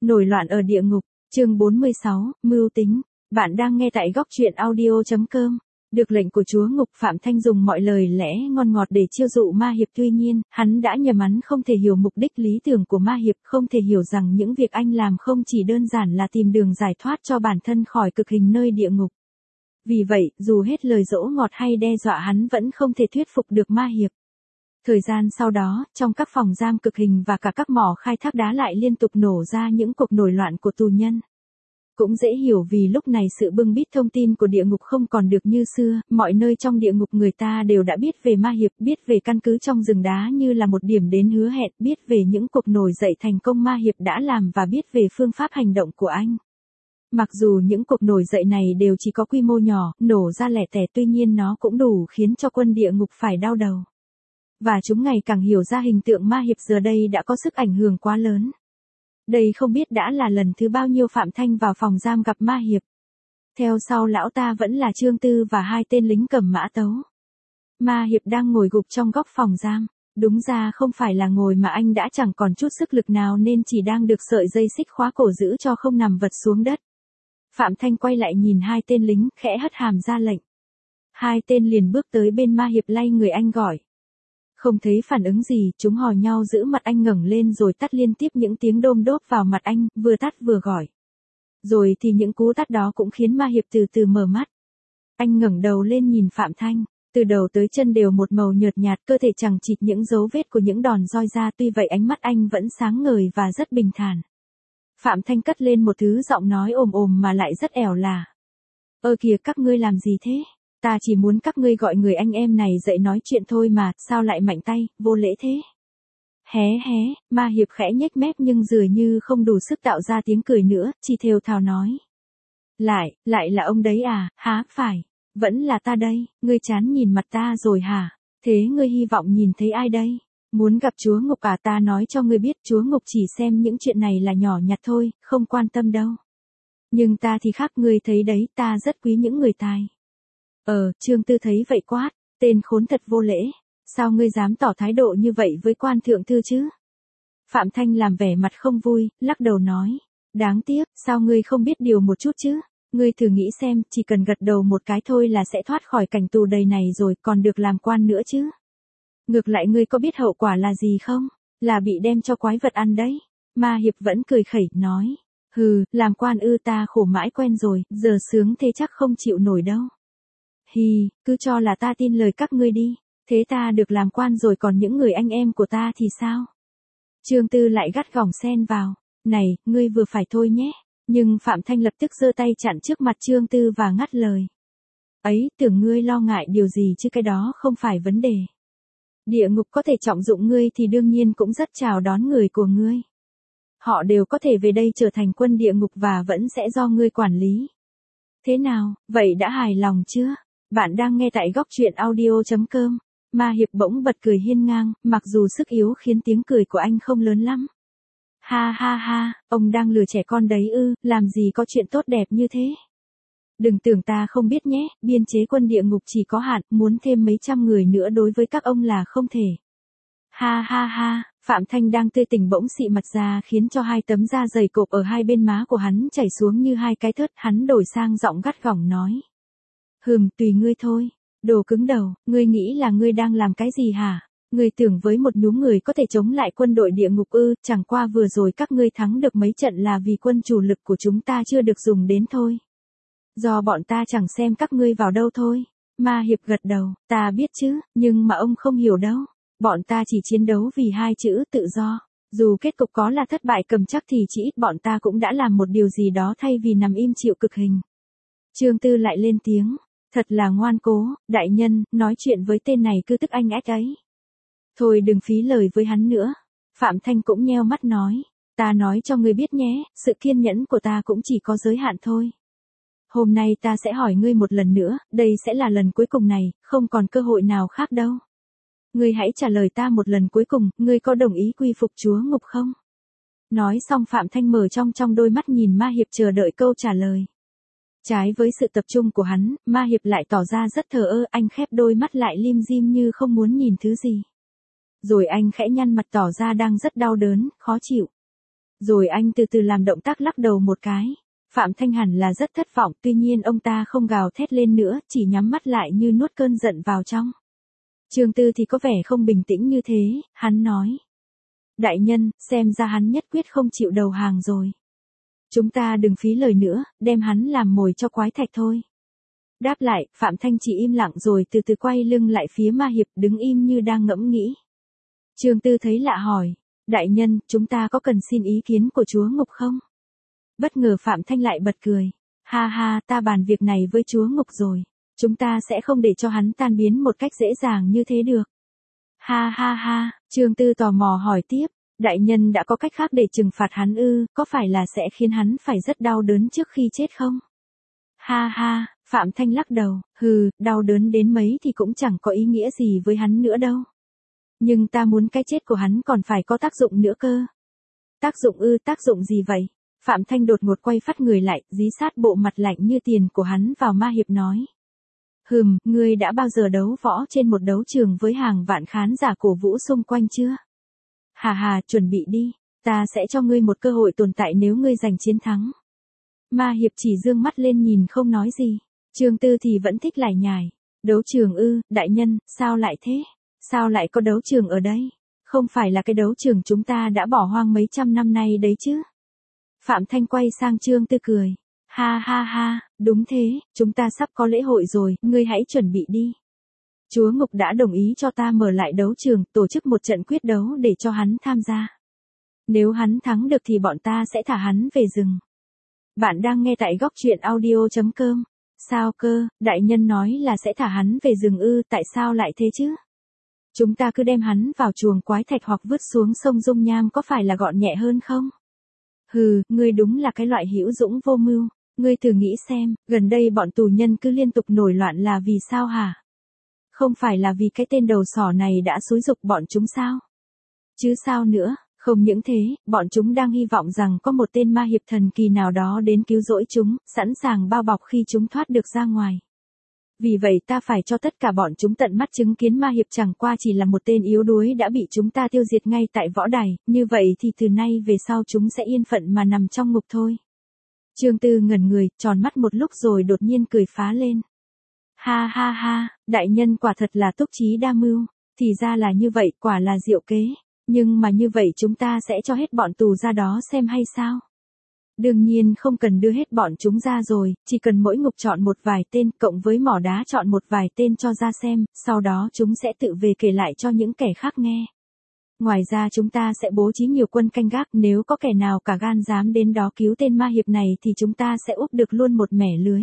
Nổi loạn ở địa ngục, chương 46, mưu tính. Bạn đang nghe tại góc truyện audio.com. Được lệnh của chúa ngục, Phạm Thanh dùng mọi lời lẽ ngon ngọt để chiêu dụ ma hiệp, tuy nhiên, hắn đã nhầm hắn không thể hiểu mục đích lý tưởng của ma hiệp, không thể hiểu rằng những việc anh làm không chỉ đơn giản là tìm đường giải thoát cho bản thân khỏi cực hình nơi địa ngục. Vì vậy, dù hết lời dỗ ngọt hay đe dọa hắn vẫn không thể thuyết phục được ma hiệp. Thời gian sau đó, trong các phòng giam cực hình và cả các mỏ khai thác đá lại liên tục nổ ra những cuộc nổi loạn của tù nhân. Cũng dễ hiểu vì lúc này sự bưng bít thông tin của địa ngục không còn được như xưa, mọi nơi trong địa ngục người ta đều đã biết về ma hiệp, biết về căn cứ trong rừng đá như là một điểm đến hứa hẹn, biết về những cuộc nổi dậy thành công ma hiệp đã làm và biết về phương pháp hành động của anh. Mặc dù những cuộc nổi dậy này đều chỉ có quy mô nhỏ, nổ ra lẻ tẻ, tuy nhiên nó cũng đủ khiến cho quân địa ngục phải đau đầu. Và chúng ngày càng hiểu ra hình tượng ma hiệp giờ đây đã có sức ảnh hưởng quá lớn. Đây không biết đã là lần thứ bao nhiêu Phạm Thanh vào phòng giam gặp ma hiệp. Theo sau lão ta vẫn là Trương Tư và hai tên lính cầm mã tấu. Ma hiệp đang ngồi gục trong góc phòng giam. Đúng ra không phải là ngồi mà anh đã chẳng còn chút sức lực nào nên chỉ đang được sợi dây xích khóa cổ giữ cho không nằm vật xuống đất. Phạm Thanh quay lại nhìn hai tên lính, khẽ hất hàm ra lệnh. Hai tên liền bước tới bên ma hiệp, lay người anh gọi. Không thấy phản ứng gì, chúng hò nhau giữ mặt anh ngẩng lên rồi tát liên tiếp những tiếng đôm đốp vào mặt anh, vừa tát vừa gọi. Rồi thì những cú tát đó cũng khiến ma hiệp từ từ mở mắt. Anh ngẩng đầu lên nhìn Phạm Thanh, từ đầu tới chân đều một màu nhợt nhạt, cơ thể chằng chịt những dấu vết của những đòn roi ra, tuy vậy ánh mắt anh vẫn sáng ngời và rất bình thản. Phạm Thanh cất lên một thứ giọng nói ồm ồm mà lại rất ẻo lả. Ơ kìa, các ngươi làm gì thế? Ta chỉ muốn các ngươi gọi người anh em này dậy nói chuyện thôi mà, sao lại mạnh tay, vô lễ thế? Hé hé, ma hiệp khẽ nhếch mép nhưng dường như không đủ sức tạo ra tiếng cười nữa, chỉ thều thào nói. Lại là ông đấy à, há phải, vẫn là ta đây, ngươi chán nhìn mặt ta rồi hả? Thế ngươi hy vọng nhìn thấy ai đây? Muốn gặp chúa ngục à? Ta nói cho ngươi biết, chúa ngục chỉ xem những chuyện này là nhỏ nhặt thôi, không quan tâm đâu. Nhưng ta thì khác, ngươi thấy đấy, ta rất quý những người tài. Trương Tư thấy vậy quát, tên khốn thật vô lễ, sao ngươi dám tỏ thái độ như vậy với quan thượng thư chứ? Phạm Thanh làm vẻ mặt không vui, lắc đầu nói, đáng tiếc, sao ngươi không biết điều một chút chứ? Ngươi thử nghĩ xem, chỉ cần gật đầu một cái thôi là sẽ thoát khỏi cảnh tù đầy này rồi, còn được làm quan nữa chứ? Ngược lại ngươi có biết hậu quả là gì không? Là bị đem cho quái vật ăn đấy. Ma hiệp vẫn cười khẩy, nói, hừ, làm quan ư? Ta khổ mãi quen rồi, giờ sướng thế chắc không chịu nổi đâu. Hì, cứ cho là ta tin lời các ngươi đi, thế ta được làm quan rồi, còn những người anh em của ta thì sao? Trương Tư lại gắt gỏng xen vào, này, ngươi vừa phải thôi nhé. Nhưng Phạm Thanh lập tức giơ tay chặn trước mặt Trương Tư và ngắt lời. Ấy, tưởng ngươi lo ngại điều gì chứ, cái đó không phải vấn đề. Địa ngục có thể trọng dụng ngươi thì đương nhiên cũng rất chào đón người của ngươi. Họ đều có thể về đây trở thành quân địa ngục và vẫn sẽ do ngươi quản lý. Thế nào, vậy đã hài lòng chưa? Bạn đang nghe tại góc truyện audio.com. Ma hiệp bỗng bật cười hiên ngang, mặc dù sức yếu khiến tiếng cười của anh không lớn lắm. Ha ha ha, ông đang lừa trẻ con đấy ư? Làm gì có chuyện tốt đẹp như thế? Đừng tưởng ta không biết nhé, biên chế quân địa ngục chỉ có hạn, muốn thêm mấy trăm người nữa đối với các ông là không thể. Ha ha ha, Phạm Thanh đang tươi tỉnh bỗng xị mặt ra khiến cho hai tấm da dày cộp ở hai bên má của hắn chảy xuống như hai cái thớt, hắn đổi sang giọng gắt gỏng nói. Tùy ngươi thôi, đồ cứng đầu, ngươi nghĩ là ngươi đang làm cái gì hả? Ngươi tưởng với một nhóm người có thể chống lại quân đội địa ngục ư? Chẳng qua vừa rồi các ngươi thắng được mấy trận là vì quân chủ lực của chúng ta chưa được dùng đến thôi. Do bọn ta chẳng xem các ngươi vào đâu thôi. Ma hiệp gật đầu, ta biết chứ, nhưng mà ông không hiểu đâu. Bọn ta chỉ chiến đấu vì hai chữ tự do. Dù kết cục có là thất bại cầm chắc thì chỉ ít bọn ta cũng đã làm một điều gì đó thay vì nằm im chịu cực hình. Trương Tư lại lên tiếng, thật là ngoan cố, đại nhân, nói chuyện với tên này cứ tức anh ách ấy. Thôi đừng phí lời với hắn nữa. Phạm Thanh cũng nheo mắt nói, ta nói cho ngươi biết nhé, sự kiên nhẫn của ta cũng chỉ có giới hạn thôi. Hôm nay ta sẽ hỏi ngươi một lần nữa, đây sẽ là lần cuối cùng này, không còn cơ hội nào khác đâu. Ngươi hãy trả lời ta một lần cuối cùng, ngươi có đồng ý quy phục chúa ngục không? Nói xong Phạm Thanh mở trong đôi mắt nhìn ma hiệp chờ đợi câu trả lời. Trái với sự tập trung của hắn, ma hiệp lại tỏ ra rất thờ ơ, anh khép đôi mắt lại lim dim như không muốn nhìn thứ gì. Rồi anh khẽ nhăn mặt tỏ ra đang rất đau đớn, khó chịu. Rồi anh từ từ làm động tác lắc đầu một cái. Phạm Thanh hẳn là rất thất vọng, tuy nhiên ông ta không gào thét lên nữa, chỉ nhắm mắt lại như nuốt cơn giận vào trong. Trương Tư thì có vẻ không bình tĩnh như thế, hắn nói. Đại nhân, xem ra hắn nhất quyết không chịu đầu hàng rồi. Chúng ta đừng phí lời nữa, đem hắn làm mồi cho quái thạch thôi. Đáp lại, Phạm Thanh chỉ im lặng rồi từ từ quay lưng lại phía Ma Hiệp, đứng im như đang ngẫm nghĩ. Trương Tư thấy lạ hỏi. Đại nhân, chúng ta có cần xin ý kiến của chúa Ngục không? Bất ngờ Phạm Thanh lại bật cười. Ha ha, ta bàn việc này với chúa Ngục rồi. Chúng ta sẽ không để cho hắn tan biến một cách dễ dàng như thế được. Ha ha ha, Trương Tư tò mò hỏi tiếp. Đại nhân đã có cách khác để trừng phạt hắn ư, có phải là sẽ khiến hắn phải rất đau đớn trước khi chết không? Ha ha, Phạm Thanh lắc đầu, đau đớn đến mấy thì cũng chẳng có ý nghĩa gì với hắn nữa đâu. Nhưng ta muốn cái chết của hắn còn phải có tác dụng nữa cơ. Tác dụng tác dụng gì vậy? Phạm Thanh đột ngột quay phát người lại, dí sát bộ mặt lạnh như tiền của hắn vào Ma Hiệp nói. Ngươi đã bao giờ đấu võ trên một đấu trường với hàng vạn khán giả cổ vũ xung quanh chưa? Hà, chuẩn bị đi, ta sẽ cho ngươi một cơ hội tồn tại nếu ngươi giành chiến thắng. Ma Hiệp chỉ dương mắt lên nhìn không nói gì. Trương Tư thì vẫn thích lải nhải. Đấu trường đại nhân, sao lại thế? Sao lại có đấu trường ở đây? Không phải là cái đấu trường chúng ta đã bỏ hoang mấy trăm năm nay đấy chứ? Phạm Thanh quay sang Trương Tư cười. Ha ha ha, đúng thế, chúng ta sắp có lễ hội rồi, ngươi hãy chuẩn bị đi. Chúa Ngục đã đồng ý cho ta mở lại đấu trường, tổ chức một trận quyết đấu để cho hắn tham gia. Nếu hắn thắng được thì bọn ta sẽ thả hắn về rừng. Bạn đang nghe tại góc truyện audio.com. Sao cơ, đại nhân nói là sẽ thả hắn về rừng tại sao lại thế chứ? Chúng ta cứ đem hắn vào chuồng quái thạch hoặc vứt xuống sông Dung Nham có phải là gọn nhẹ hơn không? Ngươi đúng là cái loại hữu dũng vô mưu. Ngươi thử nghĩ xem, gần đây bọn tù nhân cứ liên tục nổi loạn là vì sao hả? Không phải là vì cái tên đầu sỏ này đã xúi giục bọn chúng sao? Chứ sao nữa, không những thế, bọn chúng đang hy vọng rằng có một tên ma hiệp thần kỳ nào đó đến cứu rỗi chúng, sẵn sàng bao bọc khi chúng thoát được ra ngoài. Vì vậy ta phải cho tất cả bọn chúng tận mắt chứng kiến ma hiệp chẳng qua chỉ là một tên yếu đuối đã bị chúng ta tiêu diệt ngay tại võ đài, như vậy thì từ nay về sau chúng sẽ yên phận mà nằm trong ngục thôi. Trương Tư ngẩn người, tròn mắt một lúc rồi đột nhiên cười phá lên. Ha ha ha, đại nhân quả thật là túc trí đa mưu, thì ra là như vậy, quả là diệu kế, nhưng mà như vậy chúng ta sẽ cho hết bọn tù ra đó xem hay sao? Đương nhiên không cần đưa hết bọn chúng ra rồi, chỉ cần mỗi ngục chọn một vài tên, cộng với mỏ đá chọn một vài tên cho ra xem, sau đó chúng sẽ tự về kể lại cho những kẻ khác nghe. Ngoài ra chúng ta sẽ bố trí nhiều quân canh gác, nếu có kẻ nào cả gan dám đến đó cứu tên ma hiệp này thì chúng ta sẽ úp được luôn một mẻ lưới.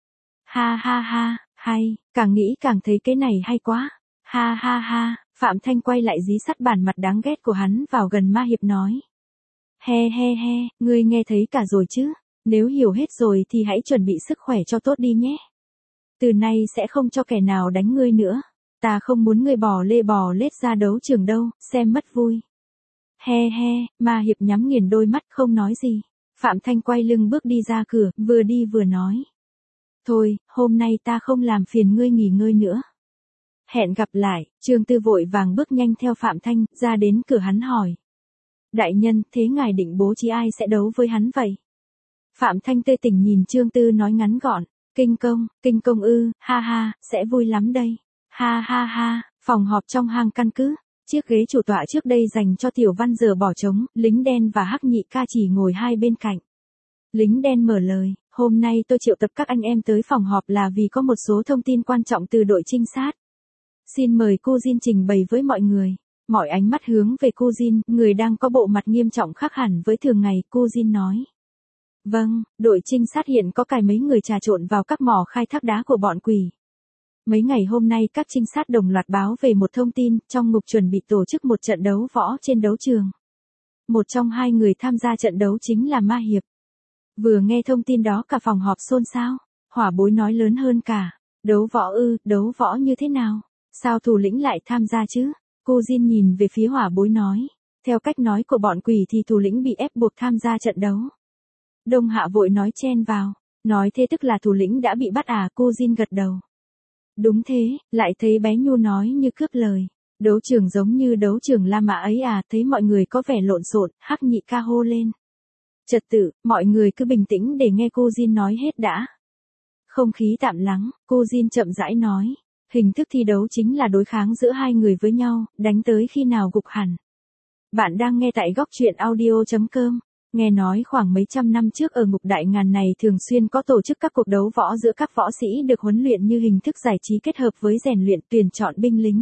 Ha ha ha, hay, càng nghĩ càng thấy cái này hay quá. Ha ha ha, Phạm Thanh quay lại dí sắt bản mặt đáng ghét của hắn vào gần ma hiệp nói. He, ngươi nghe thấy cả rồi chứ, nếu hiểu hết rồi thì hãy chuẩn bị sức khỏe cho tốt đi nhé. Từ nay sẽ không cho kẻ nào đánh ngươi nữa. Ta không muốn ngươi bò lê bò lết ra đấu trường đâu, xem mất vui. He, ma hiệp nhắm nghiền đôi mắt không nói gì. Phạm Thanh quay lưng bước đi ra cửa, vừa đi vừa nói. Thôi, hôm nay ta không làm phiền ngươi nghỉ ngơi nữa. Hẹn gặp lại, Trương Tư vội vàng bước nhanh theo Phạm Thanh, ra đến cửa hắn hỏi. Đại nhân, thế ngài định bố trí ai sẽ đấu với hắn vậy? Phạm Thanh tươi tỉnh nhìn Trương Tư nói ngắn gọn. Kinh công ha, sẽ vui lắm đây. Ha ha, phòng họp trong hang căn cứ. Chiếc ghế chủ tọa trước đây dành cho Tiểu Văn giờ bỏ trống, lính đen và Hắc Nhị Ca chỉ ngồi hai bên cạnh. Lính đen mở lời, hôm nay tôi triệu tập các anh em tới phòng họp là vì có một số thông tin quan trọng từ đội trinh sát. Xin mời cô Jin trình bày với mọi người. Mọi ánh mắt hướng về cô Jin, người đang có bộ mặt nghiêm trọng khác hẳn với thường ngày, cô Jin nói. Vâng, đội trinh sát hiện có cài mấy người trà trộn vào các mỏ khai thác đá của bọn quỷ. Mấy ngày hôm nay các trinh sát đồng loạt báo về một thông tin, trong ngục chuẩn bị tổ chức một trận đấu võ trên đấu trường. Một trong hai người tham gia trận đấu chính là Ma Hiệp. Vừa nghe thông tin đó cả phòng họp xôn xao, Hỏa Bối nói lớn hơn cả. Đấu võ như thế nào? Sao thủ lĩnh lại tham gia chứ? Cô Jin nhìn về phía Hỏa Bối nói. Theo cách nói của bọn quỷ thì thủ lĩnh bị ép buộc tham gia trận đấu. Đông Hạ vội nói chen vào. Nói thế tức là thủ lĩnh đã bị bắt à? Cô Jin gật đầu. Đúng thế, lại thấy bé Nhu nói như cướp lời. Đấu trường giống như đấu trường La Mã ấy à? Thấy mọi người có vẻ lộn xộn, Hắc Nhị Ca hô lên. Trật tự, mọi người cứ bình tĩnh để nghe cô Jin nói hết đã. Không khí tạm lắng, cô Jin chậm rãi nói. Hình thức thi đấu chính là đối kháng giữa hai người với nhau, đánh tới khi nào gục hẳn. Bạn đang nghe tại góc truyện audio.com. Nghe nói khoảng mấy trăm năm trước ở ngục đại ngàn này thường xuyên có tổ chức các cuộc đấu võ giữa các võ sĩ được huấn luyện như hình thức giải trí kết hợp với rèn luyện tuyển chọn binh lính.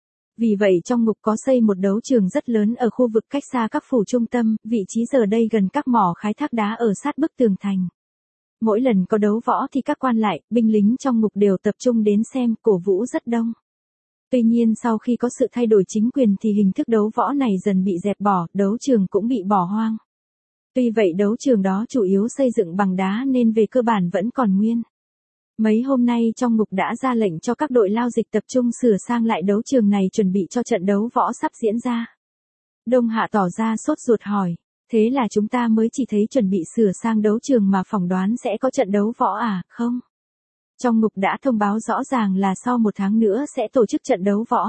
Vì vậy trong ngục có xây một đấu trường rất lớn ở khu vực cách xa các phủ trung tâm, vị trí giờ đây gần các mỏ khai thác đá ở sát bức tường thành. Mỗi lần có đấu võ thì các quan lại, binh lính trong ngục đều tập trung đến xem, cổ vũ rất đông. Tuy nhiên sau khi có sự thay đổi chính quyền thì hình thức đấu võ này dần bị dẹp bỏ, đấu trường cũng bị bỏ hoang. Tuy vậy đấu trường đó chủ yếu xây dựng bằng đá nên về cơ bản vẫn còn nguyên. Mấy hôm nay trong ngục đã ra lệnh cho các đội lao dịch tập trung sửa sang lại đấu trường này chuẩn bị cho trận đấu võ sắp diễn ra. Đông Hạ tỏ ra sốt ruột hỏi, thế là chúng ta mới chỉ thấy chuẩn bị sửa sang đấu trường mà phỏng đoán sẽ có trận đấu võ à, không? Trong ngục đã thông báo rõ ràng là sau 1 tháng nữa sẽ tổ chức trận đấu võ.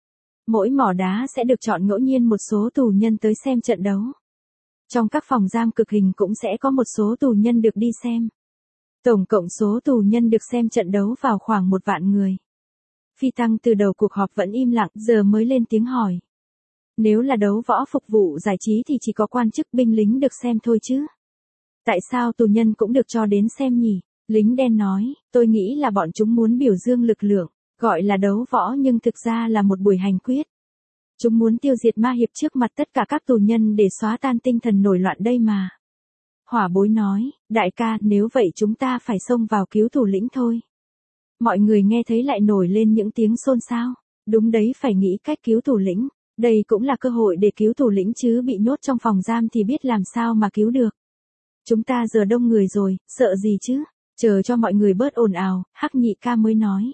Mỗi mỏ đá sẽ được chọn ngẫu nhiên một số tù nhân tới xem trận đấu. Trong các phòng giam cực hình cũng sẽ có một số tù nhân được đi xem. Tổng cộng số tù nhân được xem trận đấu vào khoảng 1 vạn người. Phi Tăng từ đầu cuộc họp vẫn im lặng, giờ mới lên tiếng hỏi. Nếu là đấu võ phục vụ giải trí thì chỉ có quan chức binh lính được xem thôi chứ. Tại sao tù nhân cũng được cho đến xem nhỉ? Lính đen nói, tôi nghĩ là bọn chúng muốn biểu dương lực lượng, gọi là đấu võ nhưng thực ra là một buổi hành quyết. Chúng muốn tiêu diệt ma hiệp trước mặt tất cả các tù nhân để xóa tan tinh thần nổi loạn đây mà. Hỏa Bối nói, đại ca, nếu vậy chúng ta phải xông vào cứu thủ lĩnh thôi. Mọi người nghe thấy lại nổi lên những tiếng xôn xao. Đúng đấy, phải nghĩ cách cứu thủ lĩnh. Đây cũng là cơ hội để cứu thủ lĩnh chứ bị nhốt trong phòng giam thì biết làm sao mà cứu được. Chúng ta giờ đông người rồi, sợ gì chứ? Chờ cho mọi người bớt ồn ào, Hắc Nhị Ca mới nói.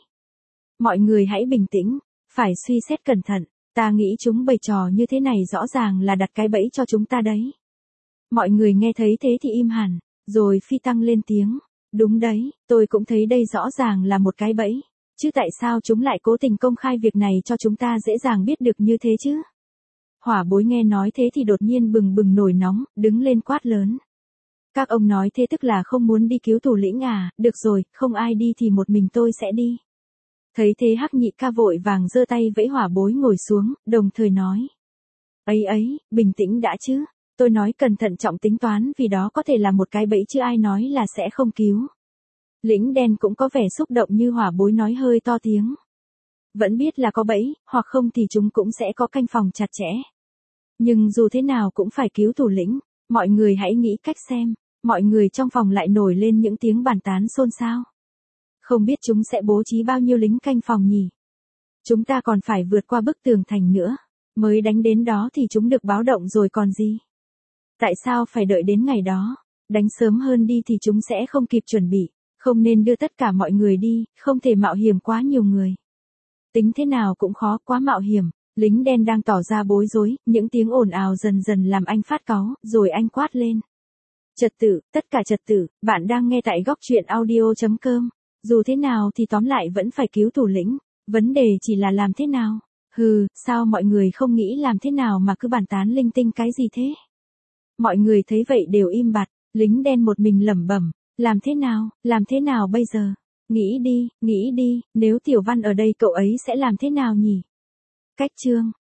Mọi người hãy bình tĩnh, phải suy xét cẩn thận. Ta nghĩ chúng bày trò như thế này rõ ràng là đặt cái bẫy cho chúng ta đấy. Mọi người nghe thấy thế thì im hẳn, rồi Phi Tăng lên tiếng. Đúng đấy, tôi cũng thấy đây rõ ràng là một cái bẫy. Chứ tại sao chúng lại cố tình công khai việc này cho chúng ta dễ dàng biết được như thế chứ? Hỏa Bối nghe nói thế thì đột nhiên bừng bừng nổi nóng, đứng lên quát lớn. Các ông nói thế tức là không muốn đi cứu thủ lĩnh à, được rồi, không ai đi thì một mình tôi sẽ đi. Thấy thế Hắc Nhị Ca vội vàng giơ tay vẫy Hỏa Bối ngồi xuống, đồng thời nói. Ấy, bình tĩnh đã chứ, tôi nói cẩn thận trọng tính toán vì đó có thể là một cái bẫy chứ ai nói là sẽ không cứu. Lính đen cũng có vẻ xúc động như Hỏa Bối nói hơi to tiếng. Vẫn biết là có bẫy, hoặc không thì chúng cũng sẽ có canh phòng chặt chẽ. Nhưng dù thế nào cũng phải cứu thủ lĩnh, mọi người hãy nghĩ cách xem, mọi người trong phòng lại nổi lên những tiếng bàn tán xôn xao. Không biết chúng sẽ bố trí bao nhiêu lính canh phòng nhỉ? Chúng ta còn phải vượt qua bức tường thành nữa, mới đánh đến đó thì chúng được báo động rồi còn gì. Tại sao phải đợi đến ngày đó? Đánh sớm hơn đi thì chúng sẽ không kịp chuẩn bị, không nên đưa tất cả mọi người đi, không thể mạo hiểm quá nhiều người. Tính thế nào cũng khó, quá mạo hiểm. Lính đen đang tỏ ra bối rối, những tiếng ồn ào dần dần làm anh phát cáu, rồi anh quát lên. Trật tự, tất cả trật tự, bạn đang nghe tại góc truyện audio.com. Dù thế nào thì tóm lại vẫn phải cứu thủ lĩnh, vấn đề chỉ là làm thế nào. Sao mọi người không nghĩ làm thế nào mà cứ bàn tán linh tinh cái gì thế? Mọi người thấy vậy đều im bặt, lính đen một mình lẩm bẩm, làm thế nào bây giờ? Nghĩ đi, nếu Tiểu Văn ở đây cậu ấy sẽ làm thế nào nhỉ? Cách chương